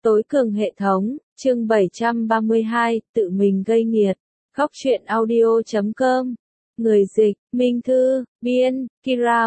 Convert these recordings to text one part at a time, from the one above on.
Tối cường hệ thống, chương 732, tự mình gây nghiệt. Góc truyện audio.com. Người dịch, Minh Thư, biên, Kira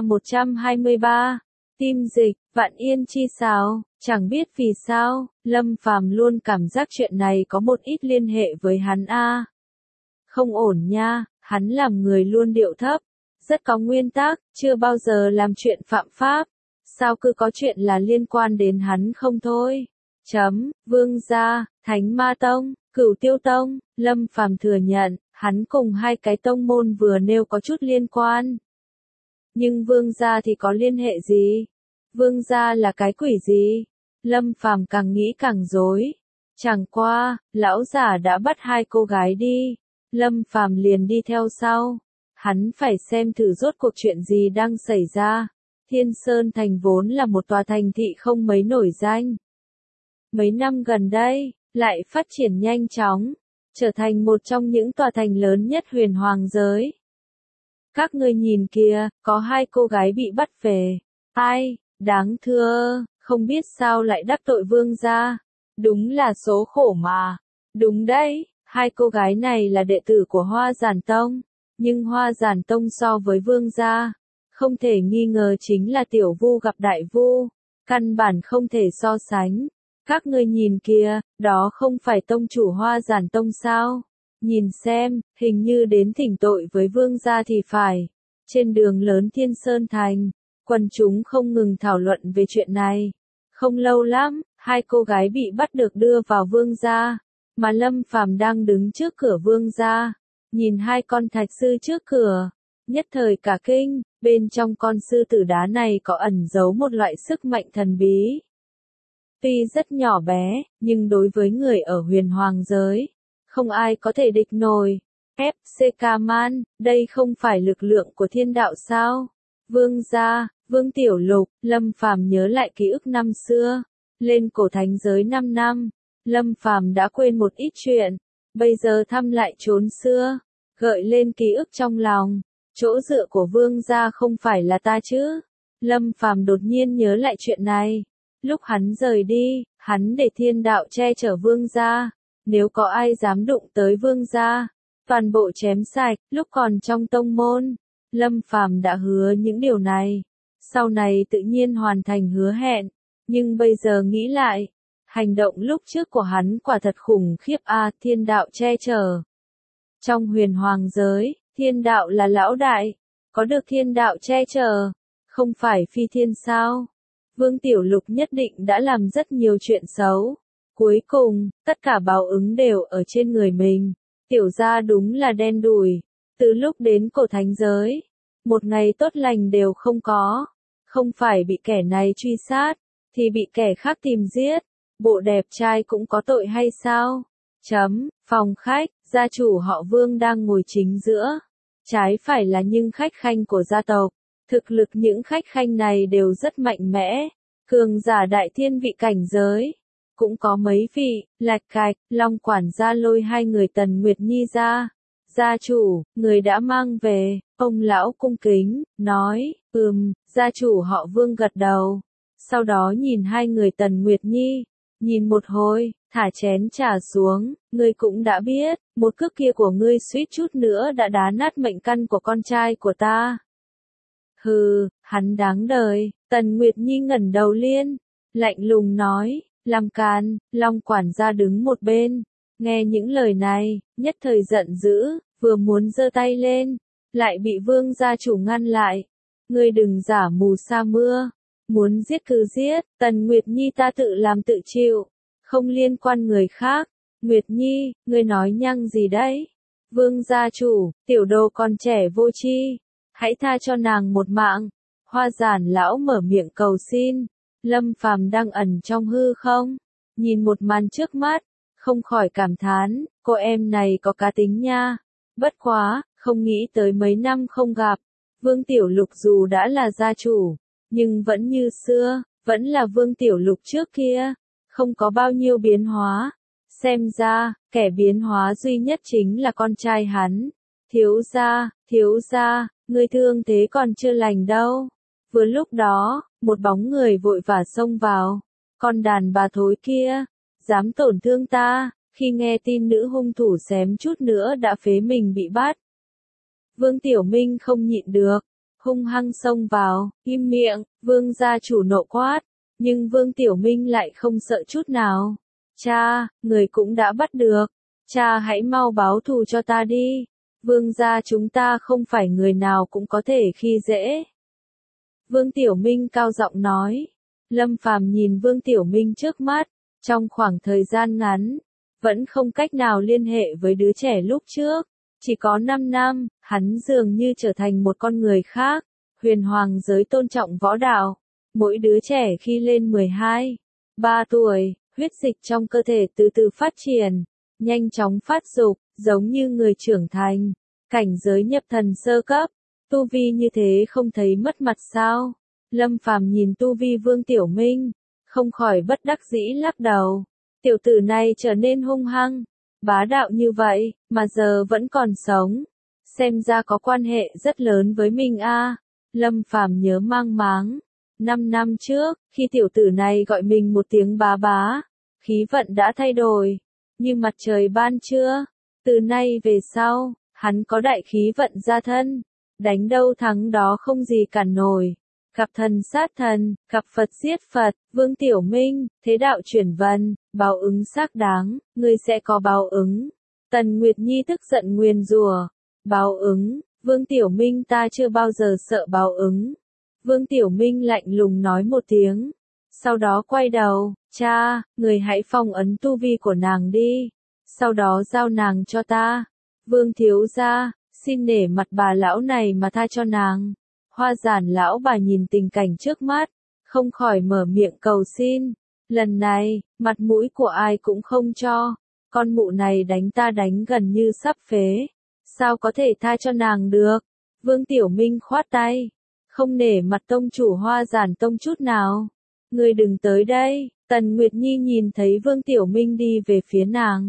123. Tim dịch, Vạn Yên chi sao, chẳng biết vì sao, Lâm Phàm luôn cảm giác chuyện này có một ít liên hệ với hắn a. Không ổn nha, hắn làm người luôn điệu thấp, rất có nguyên tắc, chưa bao giờ làm chuyện phạm pháp. Sao cứ có chuyện là liên quan đến hắn không thôi. Vương gia, Thánh Ma Tông, Cửu Tiêu Tông, Lâm Phàm thừa nhận, hắn cùng hai cái tông môn vừa nêu có chút liên quan. Nhưng Vương gia thì có liên hệ gì? Vương gia là cái quỷ gì? Lâm Phàm càng nghĩ càng rối. Chẳng qua, lão giả đã bắt hai cô gái đi. Lâm Phàm liền đi theo sau. Hắn phải xem thử rốt cuộc chuyện gì đang xảy ra. Thiên Sơn Thành vốn là một tòa thành thị không mấy nổi danh. Mấy năm gần đây, lại phát triển nhanh chóng, trở thành một trong những tòa thành lớn nhất huyền hoàng giới. Các ngươi nhìn kìa, có hai cô gái bị bắt về. Ai, đáng thương, không biết sao lại đắc tội vương gia. Đúng là số khổ mà. Đúng đấy, hai cô gái này là đệ tử của Hoa Giản Tông. Nhưng Hoa Giản Tông so với vương gia, không thể nghi ngờ chính là tiểu vu gặp đại vu. Căn bản không thể so sánh. Các ngươi nhìn kìa, đó không phải tông chủ Hoa Giản Tông sao? Nhìn xem, hình như đến thỉnh tội với vương gia thì phải. Trên đường lớn Thiên Sơn Thành, quần chúng không ngừng thảo luận về chuyện này. Không lâu lắm, hai cô gái bị bắt được đưa vào vương gia, mà Lâm Phàm đang đứng trước cửa vương gia, nhìn hai con thạch sư trước cửa, nhất thời cả kinh, bên trong con sư tử đá này có ẩn giấu một loại sức mạnh thần bí. Tuy rất nhỏ bé, nhưng đối với người ở huyền hoàng giới, không ai có thể địch nổi. FC Man, đây không phải lực lượng của thiên đạo sao? Vương gia, Vương Tiểu Lục, Lâm Phàm nhớ lại ký ức năm xưa, lên cổ thánh giới 5 năm, Lâm Phàm đã quên một ít chuyện, bây giờ thăm lại chốn xưa, gợi lên ký ức trong lòng, chỗ dựa của vương gia không phải là ta chứ? Lâm Phàm đột nhiên nhớ lại chuyện này. Lúc hắn rời đi, hắn để thiên đạo che chở vương gia, nếu có ai dám đụng tới vương gia, toàn bộ chém sạch. Lúc còn trong tông môn, Lâm Phàm đã hứa những điều này, sau này tự nhiên hoàn thành hứa hẹn, nhưng bây giờ nghĩ lại, hành động lúc trước của hắn quả thật khủng khiếp a. Thiên đạo che chở. Trong huyền hoàng giới, thiên đạo là lão đại, có được thiên đạo che chở, không phải phi thiên sao? Vương Tiểu Lục nhất định đã làm rất nhiều chuyện xấu. Cuối cùng, tất cả báo ứng đều ở trên người mình. Tiểu gia đúng là đen đủi. Từ lúc đến cổ thánh giới, một ngày tốt lành đều không có. Không phải bị kẻ này truy sát, thì bị kẻ khác tìm giết. Bộ đẹp trai cũng có tội hay sao? Phòng khách, gia chủ họ Vương đang ngồi chính giữa. Trái phải là những khách khanh của gia tộc. Thực lực những khách khanh này đều rất mạnh mẽ, cường giả đại thiên vị cảnh giới. Cũng có mấy vị, Lạch Cạch, Long quản gia lôi hai người Tần Nguyệt Nhi ra. Gia chủ, người đã mang về, ông lão cung kính, nói, gia chủ họ Vương gật đầu. Sau đó nhìn hai người Tần Nguyệt Nhi, nhìn một hồi, thả chén trà xuống, ngươi cũng đã biết, một cước kia của ngươi suýt chút nữa đã đá nát mệnh căn của con trai của ta. Hừ, hắn đáng đời. Tần Nguyệt Nhi ngẩng đầu lên, lạnh lùng nói, làm càn. Long quản gia đứng một bên, nghe những lời này, nhất thời giận dữ, vừa muốn giơ tay lên, lại bị vương gia chủ ngăn lại. Ngươi đừng giả mù sa mưa, muốn giết cứ giết. Tần Nguyệt Nhi ta tự làm tự chịu, không liên quan người khác. Nguyệt Nhi, ngươi nói nhăng gì đấy? Vương gia chủ, tiểu đồ còn trẻ vô tri, hãy tha cho nàng một mạng. Hoa Giản lão mở miệng cầu xin. Lâm Phàm đang ẩn trong hư không, nhìn một màn trước mắt, không khỏi cảm thán, cô em này có cá tính nha. Bất quá, không nghĩ tới mấy năm không gặp, Vương Tiểu Lục dù đã là gia chủ, nhưng vẫn như xưa, vẫn là Vương Tiểu Lục trước kia, không có bao nhiêu biến hóa. Xem ra, kẻ biến hóa duy nhất chính là con trai hắn. Thiếu gia, người thương thế còn chưa lành đâu. Vừa lúc đó, một bóng người vội vã xông vào. Con đàn bà thối kia, dám tổn thương ta, khi nghe tin nữ hung thủ xém chút nữa đã phế mình bị bắt. Vương Tiểu Minh không nhịn được, hung hăng xông vào, im miệng, Vương gia chủ nộ quát, nhưng Vương Tiểu Minh lại không sợ chút nào. Cha, người cũng đã bắt được, cha hãy mau báo thù cho ta đi, Vương gia chúng ta không phải người nào cũng có thể khi dễ. Vương Tiểu Minh cao giọng nói. Lâm Phàm nhìn Vương Tiểu Minh trước mắt, trong khoảng thời gian ngắn, vẫn không cách nào liên hệ với đứa trẻ lúc trước. Chỉ có 5 năm, hắn dường như trở thành một con người khác. Huyền hoàng giới tôn trọng võ đạo. Mỗi đứa trẻ khi lên 12, 3 tuổi, huyết dịch trong cơ thể từ từ phát triển, nhanh chóng phát dục, giống như người trưởng thành. Cảnh giới nhập thần sơ cấp, tu vi như thế không thấy mất mặt sao? Lâm Phàm nhìn tu vi Vương Tiểu Minh, không khỏi bất đắc dĩ lắc đầu. Tiểu tử này trở nên hung hăng, bá đạo như vậy, mà giờ vẫn còn sống. Xem ra có quan hệ rất lớn với mình a. Lâm Phàm nhớ mang máng. 5 năm trước, khi tiểu tử này gọi mình một tiếng bá bá, khí vận đã thay đổi, như mặt trời ban trưa. Từ nay về sau, hắn có đại khí vận gia thân, đánh đâu thắng đó không gì cản nổi. Gặp thần sát thần, gặp Phật giết Phật, Vương Tiểu Minh, thế đạo chuyển vần, báo ứng xác đáng, ngươi sẽ có báo ứng. Tần Nguyệt Nhi tức giận nguyền rủa, báo ứng, Vương Tiểu Minh ta chưa bao giờ sợ báo ứng. Vương Tiểu Minh lạnh lùng nói một tiếng, sau đó quay đầu, cha, người hãy phong ấn tu vi của nàng đi, sau đó giao nàng cho ta. Vương thiếu gia, xin nể mặt bà lão này mà tha cho nàng. Hoa Giản lão bà nhìn tình cảnh trước mắt, không khỏi mở miệng cầu xin. Lần này, mặt mũi của ai cũng không cho. Con mụ này đánh ta đánh gần như sắp phế. Sao có thể tha cho nàng được? Vương Tiểu Minh khoát tay. Không nể mặt tông chủ Hoa Giản tông chút nào. Ngươi đừng tới đây. Tần Nguyệt Nhi nhìn thấy Vương Tiểu Minh đi về phía nàng.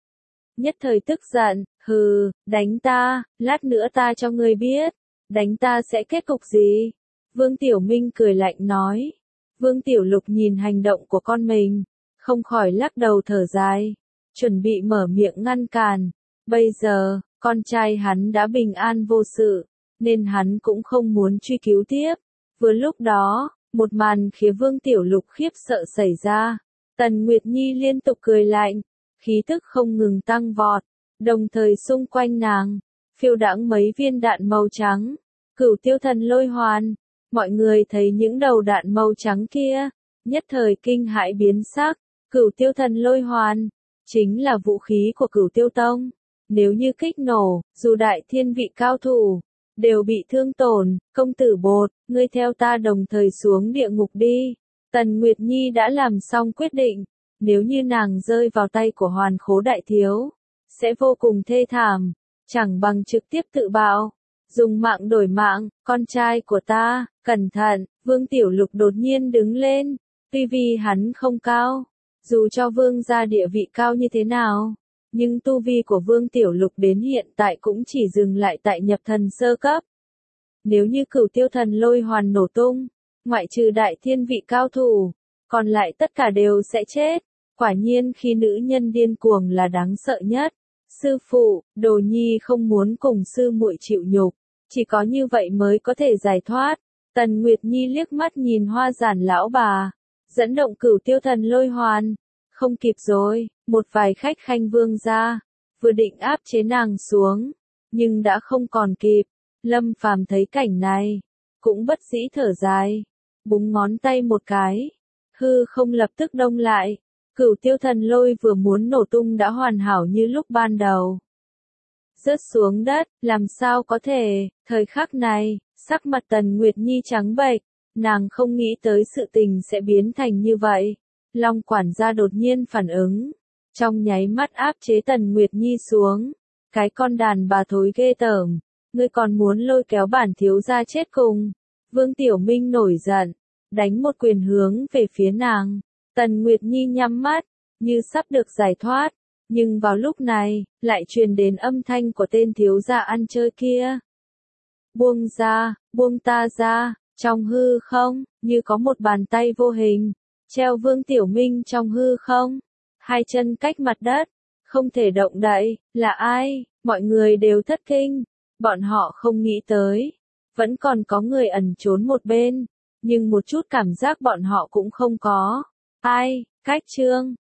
Nhất thời tức giận, hừ, đánh ta, lát nữa ta cho ngươi biết. Đánh ta sẽ kết cục gì? Vương Tiểu Minh cười lạnh nói. Vương Tiểu Lục nhìn hành động của con mình, không khỏi lắc đầu thở dài, chuẩn bị mở miệng ngăn cản. Bây giờ, con trai hắn đã bình an vô sự, nên hắn cũng không muốn truy cứu tiếp. Vừa lúc đó, một màn khiến Vương Tiểu Lục khiếp sợ xảy ra. Tần Nguyệt Nhi liên tục cười lạnh, khí tức không ngừng tăng vọt, đồng thời xung quanh nàng phiêu đãng mấy viên đạn màu trắng. Cửu Tiêu Thần Lôi Hoàn. Mọi người thấy những đầu đạn màu trắng kia, nhất thời kinh hãi biến sắc. Cửu Tiêu Thần Lôi Hoàn chính là vũ khí của Cửu Tiêu Tông. Nếu như kích nổ, dù đại thiên vị cao thủ đều bị thương tổn. Công tử Bột, ngươi theo ta đồng thời xuống địa ngục đi. Tần Nguyệt Nhi đã làm xong quyết định, nếu như nàng rơi vào tay của Hoàn Khố đại thiếu, sẽ vô cùng thê thảm, chẳng bằng trực tiếp tự bạo. Dùng mạng đổi mạng, con trai của ta, cẩn thận. Vương Tiểu Lục đột nhiên đứng lên, tuy vì hắn không cao, dù cho vương gia địa vị cao như thế nào, nhưng tu vi của Vương Tiểu Lục đến hiện tại cũng chỉ dừng lại tại nhập thần sơ cấp. Nếu như Cửu Tiêu Thần Lôi Hoàn nổ tung, ngoại trừ đại thiên vị cao thủ, còn lại tất cả đều sẽ chết. Quả nhiên khi nữ nhân điên cuồng là đáng sợ nhất. Sư phụ, Đồ Nhi không muốn cùng sư muội chịu nhục, chỉ có như vậy mới có thể giải thoát. Tần Nguyệt Nhi liếc mắt nhìn Hoa Giản lão bà, dẫn động Cửu Tiêu Thần Lôi Hoàn. Không kịp rồi, một vài khách khanh Vương gia vừa định áp chế nàng xuống, nhưng đã không còn kịp. Lâm Phàm thấy cảnh này, cũng bất dĩ thở dài, búng ngón tay một cái, hư không lập tức đông lại. Cửu Tiêu Thần Lôi vừa muốn nổ tung đã hoàn hảo như lúc ban đầu. Rớt xuống đất, làm sao có thể? Thời khắc này, sắc mặt Tần Nguyệt Nhi trắng bệch, nàng không nghĩ tới sự tình sẽ biến thành như vậy. Long quản gia đột nhiên phản ứng, trong nháy mắt áp chế Tần Nguyệt Nhi xuống. Cái con đàn bà thối ghê tởm, ngươi còn muốn lôi kéo bản thiếu gia chết cùng. Vương Tiểu Minh nổi giận, đánh một quyền hướng về phía nàng. Tần Nguyệt Nhi nhắm mắt, như sắp được giải thoát, nhưng vào lúc này, lại truyền đến âm thanh của tên thiếu gia ăn chơi kia. Buông ra, buông ta ra, trong hư không, như có một bàn tay vô hình, treo Vương Tiểu Minh trong hư không. hai chân cách mặt đất, không thể động đậy, là ai? Mọi người đều thất kinh, bọn họ không nghĩ tới, vẫn còn có người ẩn trốn một bên, nhưng một chút cảm giác bọn họ cũng không có. Ai? Cách Trương